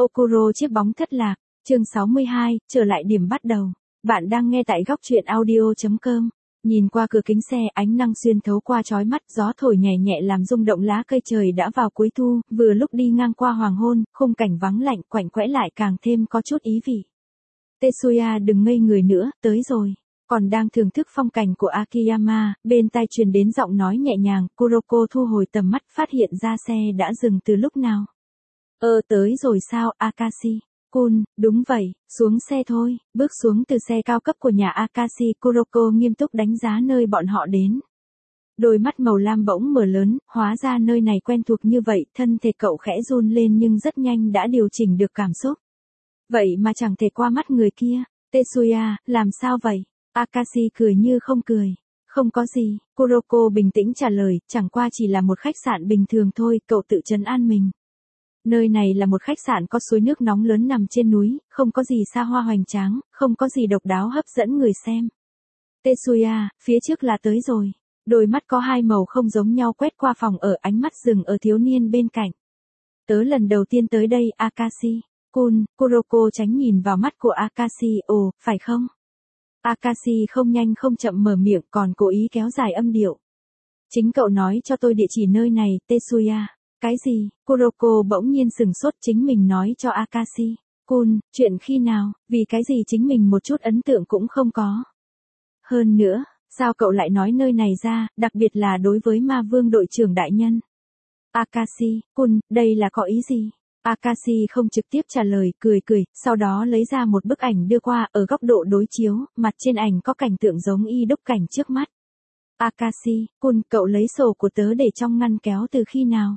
Okuro chiếc bóng thất lạc, chương 62, trở lại điểm bắt đầu. Bạn đang nghe tại góc truyện audio.com. Nhìn qua cửa kính xe, ánh nắng xuyên thấu qua chói mắt, gió thổi nhẹ nhẹ làm rung động lá cây, trời đã vào cuối thu, vừa lúc đi ngang qua hoàng hôn, khung cảnh vắng lạnh quạnh quẽ lại càng thêm có chút ý vị. Tetsuya đừng ngây người nữa, tới rồi. Còn đang thưởng thức phong cảnh của Akiyama, bên tai truyền đến giọng nói nhẹ nhàng, Kuroko thu hồi tầm mắt phát hiện ra xe đã dừng từ lúc nào. Tới rồi sao, Akashi? Kun, đúng vậy, xuống xe thôi, bước xuống từ xe cao cấp của nhà Akashi, Kuroko nghiêm túc đánh giá nơi bọn họ đến. Đôi mắt màu lam bỗng mở lớn, hóa ra nơi này quen thuộc như vậy, thân thể cậu khẽ run lên nhưng rất nhanh đã điều chỉnh được cảm xúc. Vậy mà chẳng thể qua mắt người kia, Tetsuya, làm sao vậy? Akashi cười như không cười. Không có gì, Kuroko bình tĩnh trả lời, chẳng qua chỉ là một khách sạn bình thường thôi, cậu tự trấn an mình. Nơi này là một khách sạn có suối nước nóng lớn nằm trên núi, không có gì xa hoa hoành tráng, không có gì độc đáo hấp dẫn người xem. Tetsuya, phía trước là tới rồi. Đôi mắt có hai màu không giống nhau quét qua phòng ở, ánh mắt dừng ở thiếu niên bên cạnh. Tớ lần đầu tiên tới đây, Akashi. Kun, Kuroko tránh nhìn vào mắt của Akashi, ồ, phải không? Akashi không nhanh không chậm mở miệng còn cố ý kéo dài âm điệu. Chính cậu nói cho tôi địa chỉ nơi này, Tetsuya. Cái gì? Kuroko bỗng nhiên sừng sốt, chính mình nói cho Akashi. Kun, chuyện khi nào, vì cái gì chính mình một chút ấn tượng cũng không có. Hơn nữa, sao cậu lại nói nơi này ra, đặc biệt là đối với ma vương đội trưởng đại nhân? Akashi, Kun, đây là có ý gì? Akashi không trực tiếp trả lời, cười, sau đó lấy ra một bức ảnh đưa qua, ở góc độ đối chiếu, mặt trên ảnh có cảnh tượng giống y đúc cảnh trước mắt. Akashi, Kun, cậu lấy sổ của tớ để trong ngăn kéo từ khi nào?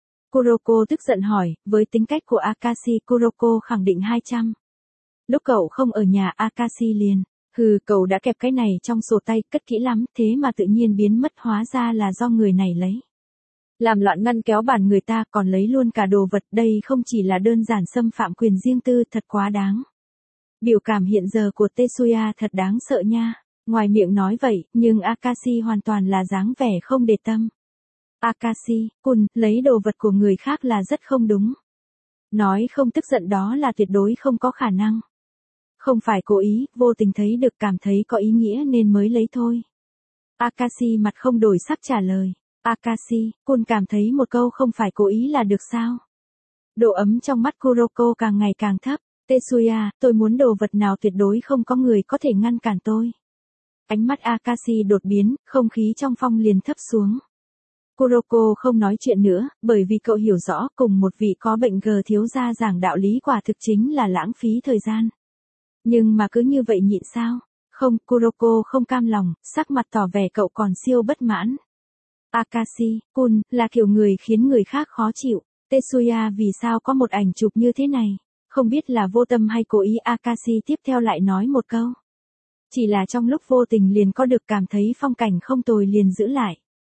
Kuroko tức giận hỏi, với tính cách của Akashi, Kuroko khẳng định 200. Lúc cậu không ở nhà, Akashi liền, cậu đã kẹp cái này trong sổ tay, cất kỹ lắm, thế mà tự nhiên biến mất, hóa ra là do người này lấy. Làm loạn ngăn kéo bàn người ta còn lấy luôn cả đồ vật, đây không chỉ là đơn giản xâm phạm quyền riêng tư, thật quá đáng. Biểu cảm hiện giờ của Tetsuya thật đáng sợ nha. Ngoài miệng nói vậy, nhưng Akashi hoàn toàn là dáng vẻ không để tâm. Akashi, Kun, lấy đồ vật của người khác là rất không đúng. Nói không tức giận đó là tuyệt đối không có khả năng. Không phải cố ý, vô tình thấy được cảm thấy có ý nghĩa nên mới lấy thôi. Akashi mặt không đổi sắc trả lời. Akashi, Kun cảm thấy một câu không phải cố ý là được sao? Độ ấm trong mắt Kuroko càng ngày càng thấp. Tetsuya, tôi muốn đồ vật nào tuyệt đối không có người có thể ngăn cản tôi. Ánh mắt Akashi đột biến, không khí trong phòng liền thấp xuống. Kuroko không nói chuyện nữa, bởi vì cậu hiểu rõ cùng một vị có bệnh thiếu gia giảng đạo lý quả thực chính là lãng phí thời gian. Nhưng mà cứ như vậy nhịn sao? Không, Kuroko không cam lòng, sắc mặt tỏ vẻ cậu còn siêu bất mãn. Akashi, Kun, là kiểu người khiến người khác khó chịu. Tetsuya vì sao có một ảnh chụp như thế này? Không biết là vô tâm hay cố ý, Akashi tiếp theo lại nói một câu. Chỉ là trong lúc vô tình liền có được cảm thấy phong cảnh không tồi liền giữ lại.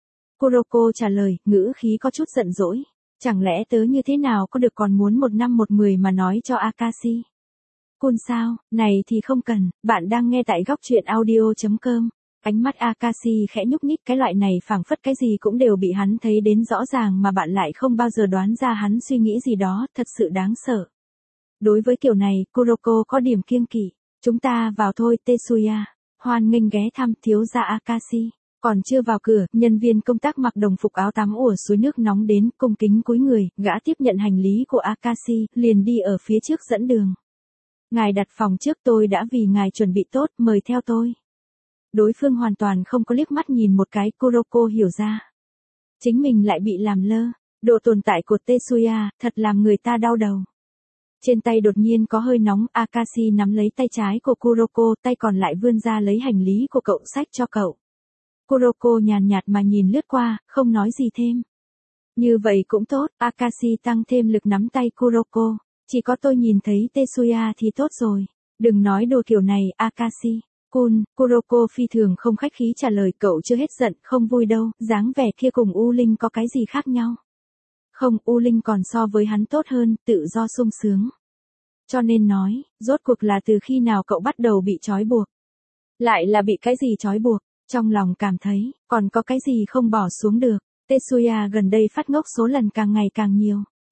Kuroko trả lời, ngữ khí có chút giận dỗi. Chẳng lẽ tớ như thế nào có được còn muốn 1 năm 1 10 mà nói cho Akashi? Kun sao, này thì không cần, bạn đang nghe tại góc truyện audio.com. Ánh mắt Akashi khẽ nhúc nhích, cái loại này phảng phất cái gì cũng đều bị hắn thấy đến rõ ràng mà bạn lại không bao giờ đoán ra hắn suy nghĩ gì đó, thật sự đáng sợ. Đối với kiểu này, Kuroko có điểm kiêng kỵ. Chúng ta vào thôi, Tetsuya. Hoan nghênh ghé thăm thiếu gia Akashi. Còn chưa vào cửa, nhân viên công tác mặc đồng phục áo tắm ủa suối nước nóng đến, cung kính cúi người, gã tiếp nhận hành lý của Akashi, liền đi ở phía trước dẫn đường. Ngài đặt phòng trước, tôi đã vì ngài chuẩn bị tốt, mời theo tôi. Đối phương hoàn toàn không có liếc mắt nhìn một cái, Kuroko hiểu ra. Chính mình lại bị làm lơ, độ tồn tại của Tetsuya, thật làm người ta đau đầu. Trên tay đột nhiên có hơi nóng, Akashi nắm lấy tay trái của Kuroko, tay còn lại vươn ra lấy hành lý của cậu xách cho cậu. Kuroko nhàn nhạt mà nhìn lướt qua, không nói gì thêm. Như vậy cũng tốt, Akashi tăng thêm lực nắm tay Kuroko. Chỉ có tôi nhìn thấy Tetsuya thì tốt rồi. Đừng nói đồ kiểu này, Akashi. Kun, Kuroko phi thường không khách khí trả lời, cậu chưa hết giận, không vui đâu, dáng vẻ kia cùng U Linh có cái gì khác nhau. Không, U Linh còn so với hắn tốt hơn, tự do sung sướng. Cho nên nói, rốt cuộc là từ khi nào cậu bắt đầu bị trói buộc? Lại là bị cái gì trói buộc? Trong lòng cảm thấy, còn có cái gì không bỏ xuống được. Tetsuya gần đây phát ngốc số lần càng ngày càng nhiều.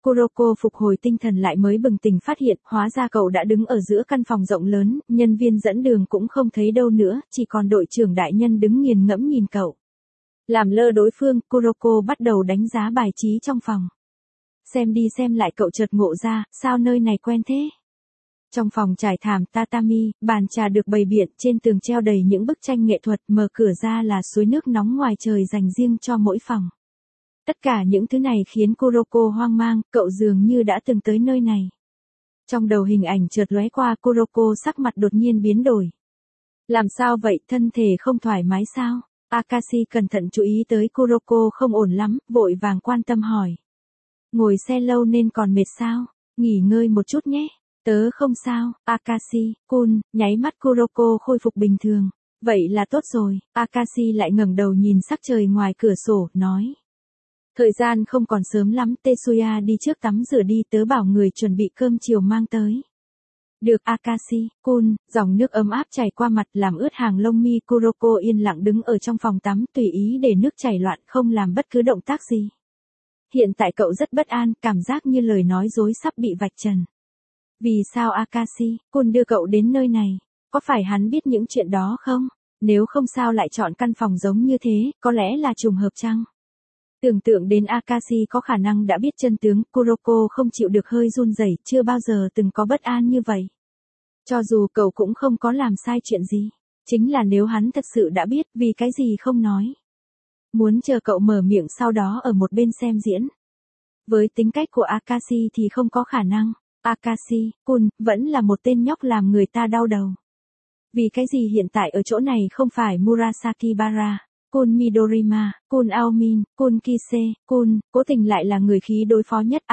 Kuroko phục hồi tinh thần lại mới bừng tỉnh phát hiện, hóa ra cậu đã đứng ở giữa căn phòng rộng lớn, nhân viên dẫn đường cũng không thấy đâu nữa, chỉ còn đội trưởng đại nhân đứng nghiền ngẫm nhìn cậu. Làm lơ đối phương, Kuroko bắt đầu đánh giá bài trí trong phòng. Xem đi xem lại cậu chợt ngộ ra, sao nơi này quen thế? Trong phòng trải thảm tatami, bàn trà được bày biện, trên tường treo đầy những bức tranh nghệ thuật, mở cửa ra là suối nước nóng ngoài trời dành riêng cho mỗi phòng. Tất cả những thứ này khiến Kuroko hoang mang, cậu dường như đã từng tới nơi này. Trong đầu hình ảnh chợt lóe qua, Kuroko sắc mặt đột nhiên biến đổi. Làm sao vậy, thân thể không thoải mái sao? Akashi cẩn thận chú ý tới Kuroko không ổn lắm, vội vàng quan tâm hỏi. Ngồi xe lâu nên còn mệt sao? Nghỉ ngơi một chút nhé. Tớ không sao, Akashi-kun, nháy mắt Kuroko khôi phục bình thường. Vậy là tốt rồi, Akashi lại ngẩng đầu nhìn sắc trời ngoài cửa sổ, nói. Thời gian không còn sớm lắm, Tetsuya đi trước tắm rửa đi, tớ bảo người chuẩn bị cơm chiều mang tới. Được Akashi-kun, dòng nước ấm áp chảy qua mặt làm ướt hàng lông mi. Kuroko yên lặng đứng ở trong phòng tắm, tùy ý để nước chảy loạn, không làm bất cứ động tác gì. Hiện tại cậu rất bất an, cảm giác như lời nói dối sắp bị vạch trần. Vì sao Akashi-kun đưa cậu đến nơi này? Có phải hắn biết những chuyện đó không? Nếu không sao lại chọn căn phòng giống như thế, có lẽ là trùng hợp chăng? Tưởng tượng đến Akashi có khả năng đã biết chân tướng, Kuroko không chịu được hơi run rẩy, chưa bao giờ từng có bất an như vậy. Cho dù cậu cũng không có làm sai chuyện gì. Chính là nếu hắn thật sự đã biết, vì cái gì không nói. Muốn chờ cậu mở miệng sau đó ở một bên xem diễn. Với tính cách của Akashi thì không có khả năng. Akashi-kun, vẫn là một tên nhóc làm người ta đau đầu. Vì cái gì hiện tại ở chỗ này không phải Murasaki Bara, Kun Midorima, Kun Aomin, Kun Kise, Kun, cố tình lại là người khí đối phó nhất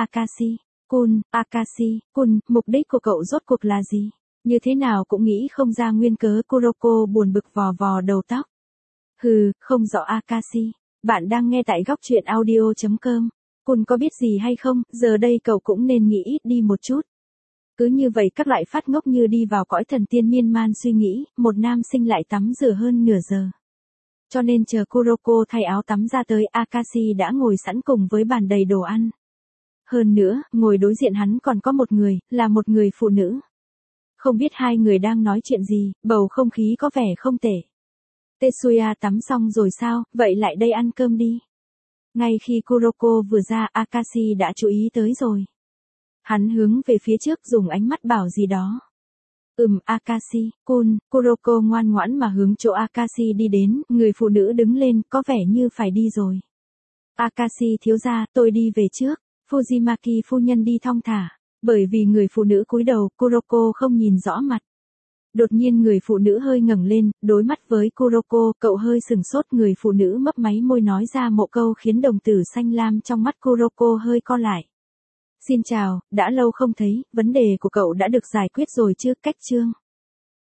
Akashi-kun, mục đích của cậu rốt cuộc là gì? Như thế nào cũng nghĩ không ra nguyên cớ. Kuroko buồn bực vò vò đầu tóc. Hừ, không rõ Akashi. Bạn đang nghe tại góc truyện audio.com. Kun có biết gì hay không, giờ đây cậu cũng nên nghĩ ít đi một chút. Cứ như vậy các loại phát ngốc như đi vào cõi thần tiên miên man suy nghĩ, một nam sinh lại tắm rửa hơn nửa giờ. Cho nên chờ Kuroko thay áo tắm ra tới, Akashi đã ngồi sẵn cùng với bàn đầy đồ ăn. Hơn nữa, ngồi đối diện hắn còn có một người, là một người phụ nữ. Không biết hai người đang nói chuyện gì, bầu không khí có vẻ không tệ. Tetsuya tắm xong rồi sao, vậy lại đây ăn cơm đi. Ngay khi Kuroko vừa ra, Akashi đã chú ý tới rồi. Hắn hướng về phía trước dùng ánh mắt bảo gì đó. Akashi-kun, Kuroko ngoan ngoãn mà hướng chỗ Akashi đi đến, người phụ nữ đứng lên, có vẻ như phải đi rồi. Akashi thiếu gia, tôi đi về trước, Fujimaki phu nhân đi thong thả, bởi vì người phụ nữ cúi đầu, Kuroko không nhìn rõ mặt. Đột nhiên người phụ nữ hơi ngẩng lên, đối mắt với Kuroko, cậu hơi sừng sốt, người phụ nữ mấp máy môi nói ra một câu khiến đồng tử xanh lam trong mắt Kuroko hơi co lại. Xin chào, đã lâu không thấy, vấn đề của cậu đã được giải quyết rồi chứ, cách chương.